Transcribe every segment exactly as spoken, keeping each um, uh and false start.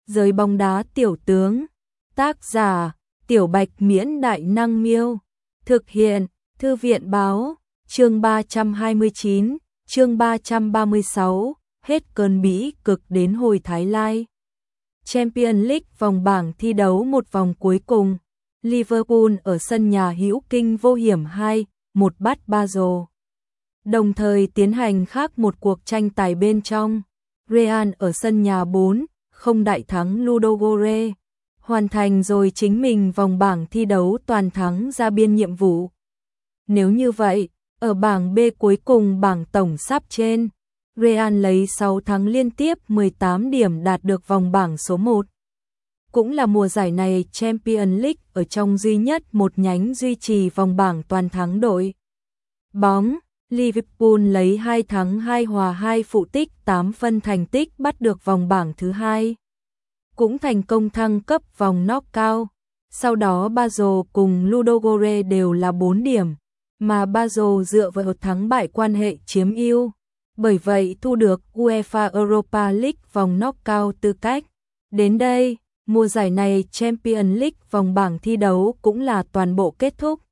Giới bóng đá tiểu tướng. Tác giả: Tiểu Bạch Miễn Đại Năng Miêu. Thực hiện: Thư viện Báo. Chương ba trăm hai mươi chín, chương ba trăm ba mươi sáu, hết cơn bỉ cực đến hồi Thái Lai. Champions League vòng bảng thi đấu một vòng cuối cùng. Liverpool ở sân nhà hữu kinh vô hiểm hai một bắt Basel. Đồng thời tiến hành khác một cuộc tranh tài bên trong. Real ở sân nhà bốn không đại thắng Ludogorets, hoàn thành rồi chính mình vòng bảng thi đấu toàn thắng ra biên nhiệm vụ. Nếu như vậy, ở bảng B cuối cùng bảng tổng sắp trên, Real lấy sáu thắng liên tiếp mười tám điểm đạt được vòng bảng số một. Cũng là mùa giải này Champions League ở trong duy nhất một nhánh duy trì vòng bảng toàn thắng đội bóng. Liverpool lấy hai thắng hai hòa hai phụ tích tám phân thành tích bắt được vòng bảng thứ hai. Cũng thành công thăng cấp vòng knockout. Sau đó Basel cùng Ludogorets đều là bốn điểm, mà Basel dựa vào thắng bại quan hệ chiếm ưu. Bởi vậy thu được UEFA Europa League vòng knockout tư cách. Đến đây, mùa giải này Champions League vòng bảng thi đấu cũng là toàn bộ kết thúc.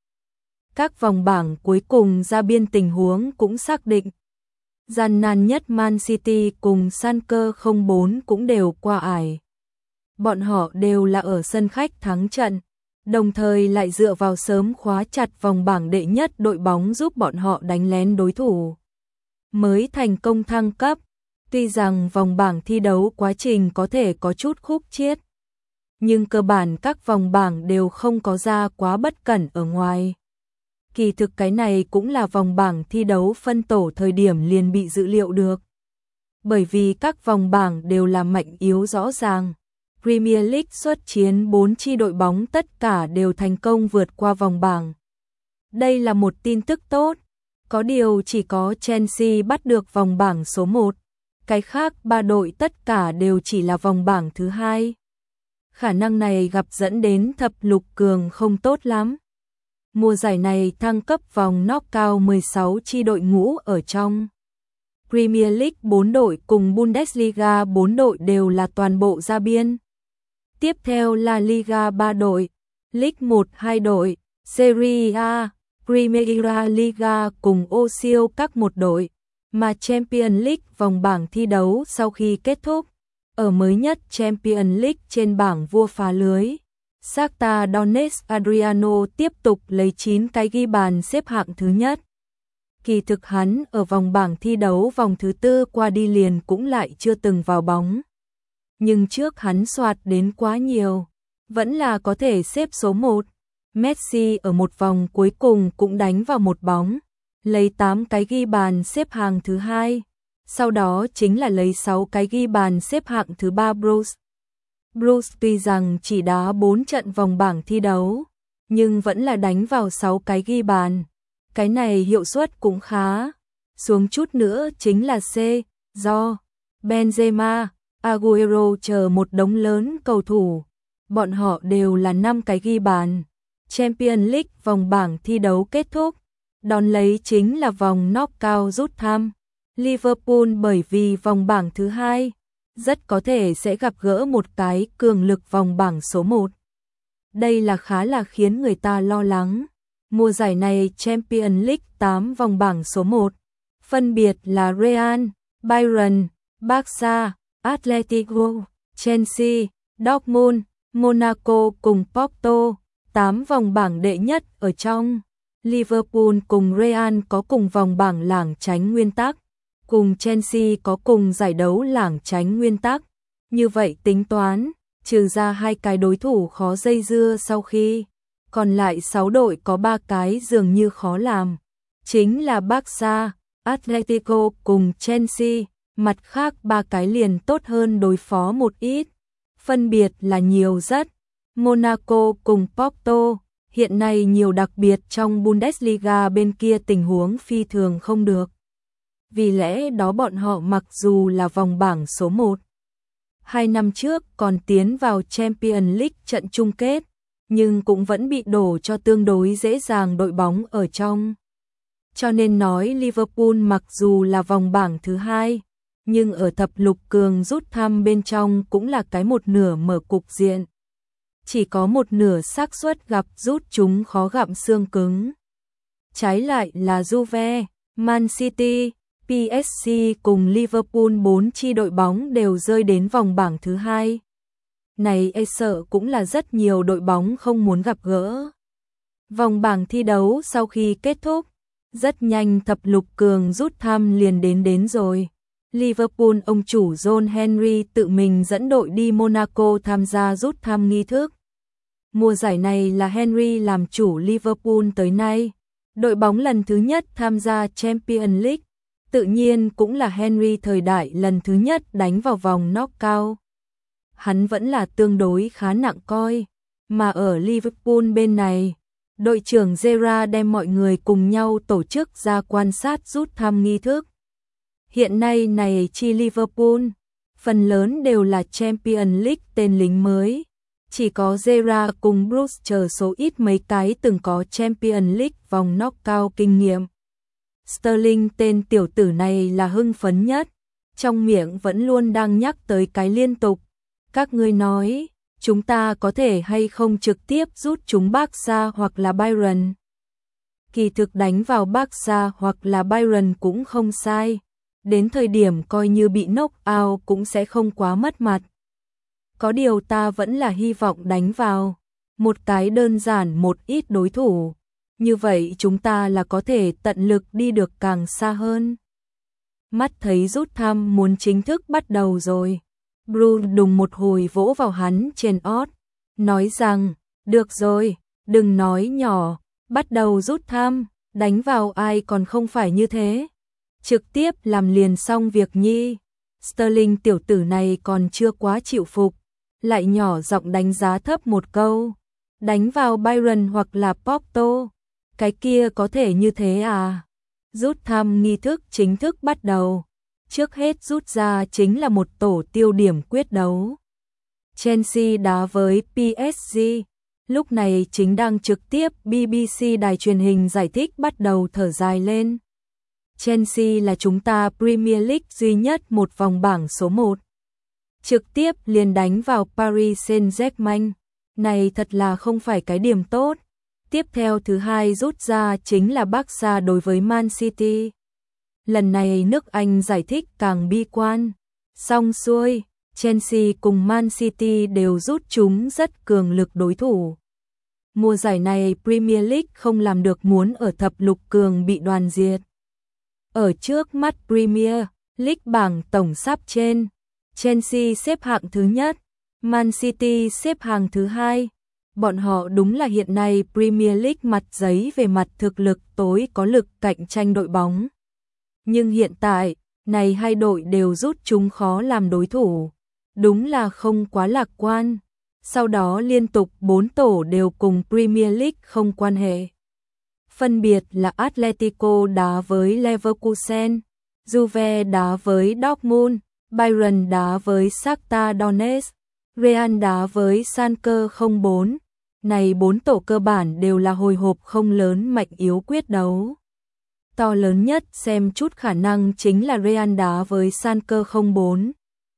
Các vòng bảng cuối cùng ra biên tình huống cũng xác định. Gian nan nhất Man City cùng Schalke không bốn cũng đều qua ải. Bọn họ đều là ở sân khách thắng trận, đồng thời lại dựa vào sớm khóa chặt vòng bảng đệ nhất đội bóng giúp bọn họ đánh lén đối thủ, mới thành công thăng cấp. Tuy rằng vòng bảng thi đấu quá trình có thể có chút khúc chiết, nhưng cơ bản các vòng bảng đều không có ra quá bất cẩn ở ngoài. Kỳ thực cái này cũng là vòng bảng thi đấu phân tổ thời điểm liền bị dự liệu được. Bởi vì các vòng bảng đều là mạnh yếu rõ ràng. Premier League xuất chiến bốn chi đội bóng tất cả đều thành công vượt qua vòng bảng. Đây là một tin tức tốt. Có điều chỉ có Chelsea bắt được vòng bảng số một. Cái khác ba đội tất cả đều chỉ là vòng bảng thứ hai. Khả năng này gặp dẫn đến thập lục cường không tốt lắm. Mùa giải này thăng cấp vòng knockout mười sáu chi đội ngũ ở trong. Premier League bốn đội cùng Bundesliga bốn đội đều là toàn bộ ra biên. Tiếp theo La Liga ba đội, League một hai đội, Serie A, Primera Liga cùng ô siêu các một đội, mà Champions League vòng bảng thi đấu sau khi kết thúc, ở mới nhất Champions League trên bảng vua phá lưới, Shakhtar Donetsk Adriano tiếp tục lấy chín cái ghi bàn xếp hạng thứ nhất. Kỳ thực hắn ở vòng bảng thi đấu vòng thứ tư qua đi liền cũng lại chưa từng vào bóng. Nhưng trước hắn soạt đến quá nhiều, vẫn là có thể xếp số một. Messi ở một vòng cuối cùng cũng đánh vào một bóng, lấy tám cái ghi bàn xếp hạng thứ hai. Sau đó chính là lấy sáu cái ghi bàn xếp hạng thứ ba Bruce. Bruce tuy rằng chỉ đá bốn trận vòng bảng thi đấu, nhưng vẫn là đánh vào sáu cái ghi bàn. Cái này hiệu suất cũng khá. Xuống chút nữa chính là C, do Benzema, Aguero chờ một đống lớn cầu thủ. Bọn họ đều là năm cái ghi bàn. Champions League vòng bảng thi đấu kết thúc. Đón lấy chính là vòng knockout rút thăm. Liverpool bởi vì vòng bảng thứ hai, rất có thể sẽ gặp gỡ một cái cường lực vòng bảng số một. Đây là khá là khiến người ta lo lắng. Mùa giải này Champions League tám vòng bảng số một, phân biệt là Real, Bayern, Barca, Atletico, Chelsea, Dortmund, Monaco cùng Porto. tám vòng bảng đệ nhất ở trong. Liverpool cùng Real có cùng vòng bảng lảng tránh nguyên tắc, cùng Chelsea có cùng giải đấu lảng tránh nguyên tắc. Như vậy tính toán, trừ ra hai cái đối thủ khó dây dưa sau khi, còn lại sáu đội có ba cái dường như khó làm. Chính là Barca, Atletico cùng Chelsea, mặt khác ba cái liền tốt hơn đối phó một ít. Phân biệt là nhiều rất. Monaco cùng Porto, hiện nay nhiều đặc biệt trong Bundesliga bên kia tình huống phi thường không được. Vì lẽ đó bọn họ mặc dù là vòng bảng số một, hai năm trước còn tiến vào Champions League trận chung kết, nhưng cũng vẫn bị đổ cho tương đối dễ dàng đội bóng ở trong. Cho nên nói Liverpool mặc dù là vòng bảng thứ hai, nhưng ở thập lục cường rút thăm bên trong cũng là cái một nửa mở cục diện. Chỉ có một nửa xác suất gặp rút chúng khó gặm xương cứng. Trái lại là Juve, Man City, pê ét giê cùng Liverpool bốn chi đội bóng đều rơi đến vòng bảng thứ hai. Này e sợ cũng là rất nhiều đội bóng không muốn gặp gỡ. Vòng bảng thi đấu sau khi kết thúc, rất nhanh thập lục cường rút thăm liền đến đến rồi. Liverpool ông chủ John Henry tự mình dẫn đội đi Monaco tham gia rút thăm nghi thức. Mùa giải này là Henry làm chủ Liverpool tới nay. Đội bóng lần thứ nhất tham gia Champions League, tự nhiên cũng là Henry thời đại lần thứ nhất đánh vào vòng knockout. Hắn vẫn là tương đối khá nặng coi, mà ở Liverpool bên này, đội trưởng Gerrard đem mọi người cùng nhau tổ chức ra quan sát rút thăm nghi thức. Hiện nay này chi Liverpool, phần lớn đều là Champions League tên lính mới. Chỉ có Gerrard cùng Bruce chờ số ít mấy cái từng có Champions League vòng knockout kinh nghiệm. Sterling tên tiểu tử này là hưng phấn nhất, trong miệng vẫn luôn đang nhắc tới cái liên tục. Các ngươi nói, chúng ta có thể hay không trực tiếp rút chúng Barca hoặc là Bayern. Kỳ thực đánh vào Barca hoặc là Bayern cũng không sai, đến thời điểm coi như bị knock out cũng sẽ không quá mất mặt. Có điều ta vẫn là hy vọng đánh vào một cái đơn giản một ít đối thủ, như vậy chúng ta là có thể tận lực đi được càng xa hơn. Mắt thấy rút thăm muốn chính thức bắt đầu rồi, Bruce đùng một hồi vỗ vào hắn trên ót, nói rằng, được rồi, đừng nói nhỏ, bắt đầu rút thăm, đánh vào ai còn không phải như thế. Trực tiếp làm liền xong việc nhi. Sterling tiểu tử này còn chưa quá chịu phục, lại nhỏ giọng đánh giá thấp một câu, đánh vào Bayern hoặc là Porto, cái kia có thể như thế à? Rút thăm nghi thức chính thức bắt đầu, trước hết rút ra chính là một tổ tiêu điểm quyết đấu. Chelsea đá với pê ét giê, lúc này chính đang trực tiếp bê bê xê đài truyền hình giải thích bắt đầu thở dài lên. Chelsea là chúng ta Premier League duy nhất một vòng bảng số một. Trực tiếp liền đánh vào Paris Saint-Germain, này thật là không phải cái điểm tốt. Tiếp theo thứ hai rút ra chính là Barca đối với Man City. Lần này nước Anh giải thích càng bi quan. Xong xuôi, Chelsea cùng Man City đều rút chúng rất cường lực đối thủ. Mùa giải này Premier League không làm được muốn ở thập lục cường bị đoàn diệt. Ở trước mắt Premier League bảng tổng sắp trên, Chelsea xếp hạng thứ nhất, Man City xếp hạng thứ hai. Bọn họ đúng là hiện nay Premier League mặt giấy về mặt thực lực tối có lực cạnh tranh đội bóng. Nhưng hiện tại, này hai đội đều rút chúng khó làm đối thủ. Đúng là không quá lạc quan. Sau đó liên tục bốn tổ đều cùng Premier League không quan hệ. Phân biệt là Atletico đá với Leverkusen, Juve đá với Dortmund, Bayern đá với Shakhtar Donetsk, Real đá với Schalke không bốn. Này bốn tổ cơ bản đều là hồi hộp không lớn mạnh yếu quyết đấu. To lớn nhất xem chút khả năng chính là Real đá với Schalke không bốn.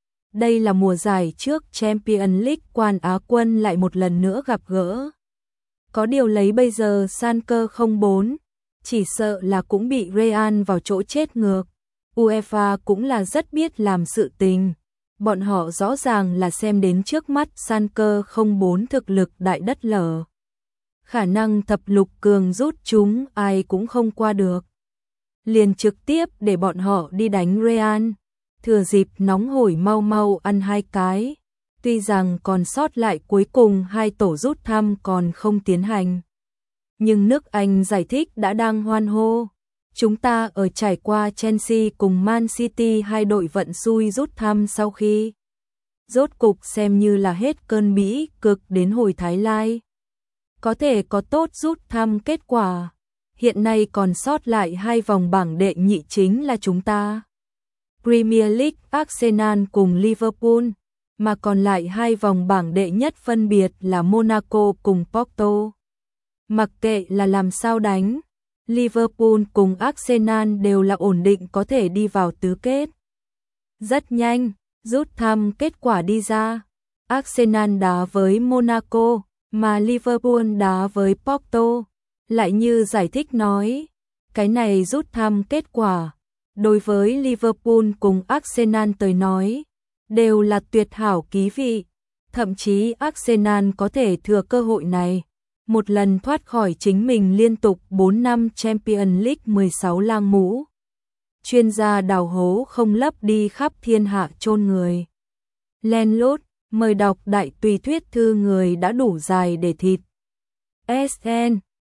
Đây là mùa giải trước Champions League quan Á quân lại một lần nữa gặp gỡ. Có điều lấy bây giờ Schalke không bốn, chỉ sợ là cũng bị Real vào chỗ chết ngược. UEFA cũng là rất biết làm sự tình. Bọn họ rõ ràng là xem đến trước mắt Schalke không bốn thực lực đại đất lở. Khả năng thập lục cường rút chúng ai cũng không qua được. Liền trực tiếp để bọn họ đi đánh Real. Thừa dịp nóng hổi mau mau ăn hai cái. Tuy rằng còn sót lại cuối cùng hai tổ rút thăm còn không tiến hành. Nhưng nước Anh giải thích đã đang hoan hô. Chúng ta ở trải qua Chelsea cùng Man City hai đội vận xui rút thăm sau khi rốt cục xem như là hết cơn bĩ cực đến hồi Thái Lai. Có thể có tốt rút thăm kết quả. Hiện nay còn sót lại hai vòng bảng đệ nhị chính là chúng ta. Premier League Arsenal cùng Liverpool, mà còn lại hai vòng bảng đệ nhất phân biệt là Monaco cùng Porto. Mặc kệ là làm sao đánh, Liverpool cùng Arsenal đều là ổn định có thể đi vào tứ kết. Rất nhanh, rút thăm kết quả đi ra. Arsenal đá với Monaco, mà Liverpool đá với Porto. Lại như giải thích nói, cái này rút thăm kết quả. Đối với Liverpool cùng Arsenal tới nói, đều là tuyệt hảo ký vị. Thậm chí Arsenal có thể thừa cơ hội này, một lần thoát khỏi chính mình liên tục bốn năm Champions League mười sáu lang mũ. Chuyên gia đào hố không lấp đi khắp thiên hạ chôn người. Len lút, mời đọc đại tùy thuyết thư người đã đủ dài để thịt. ét en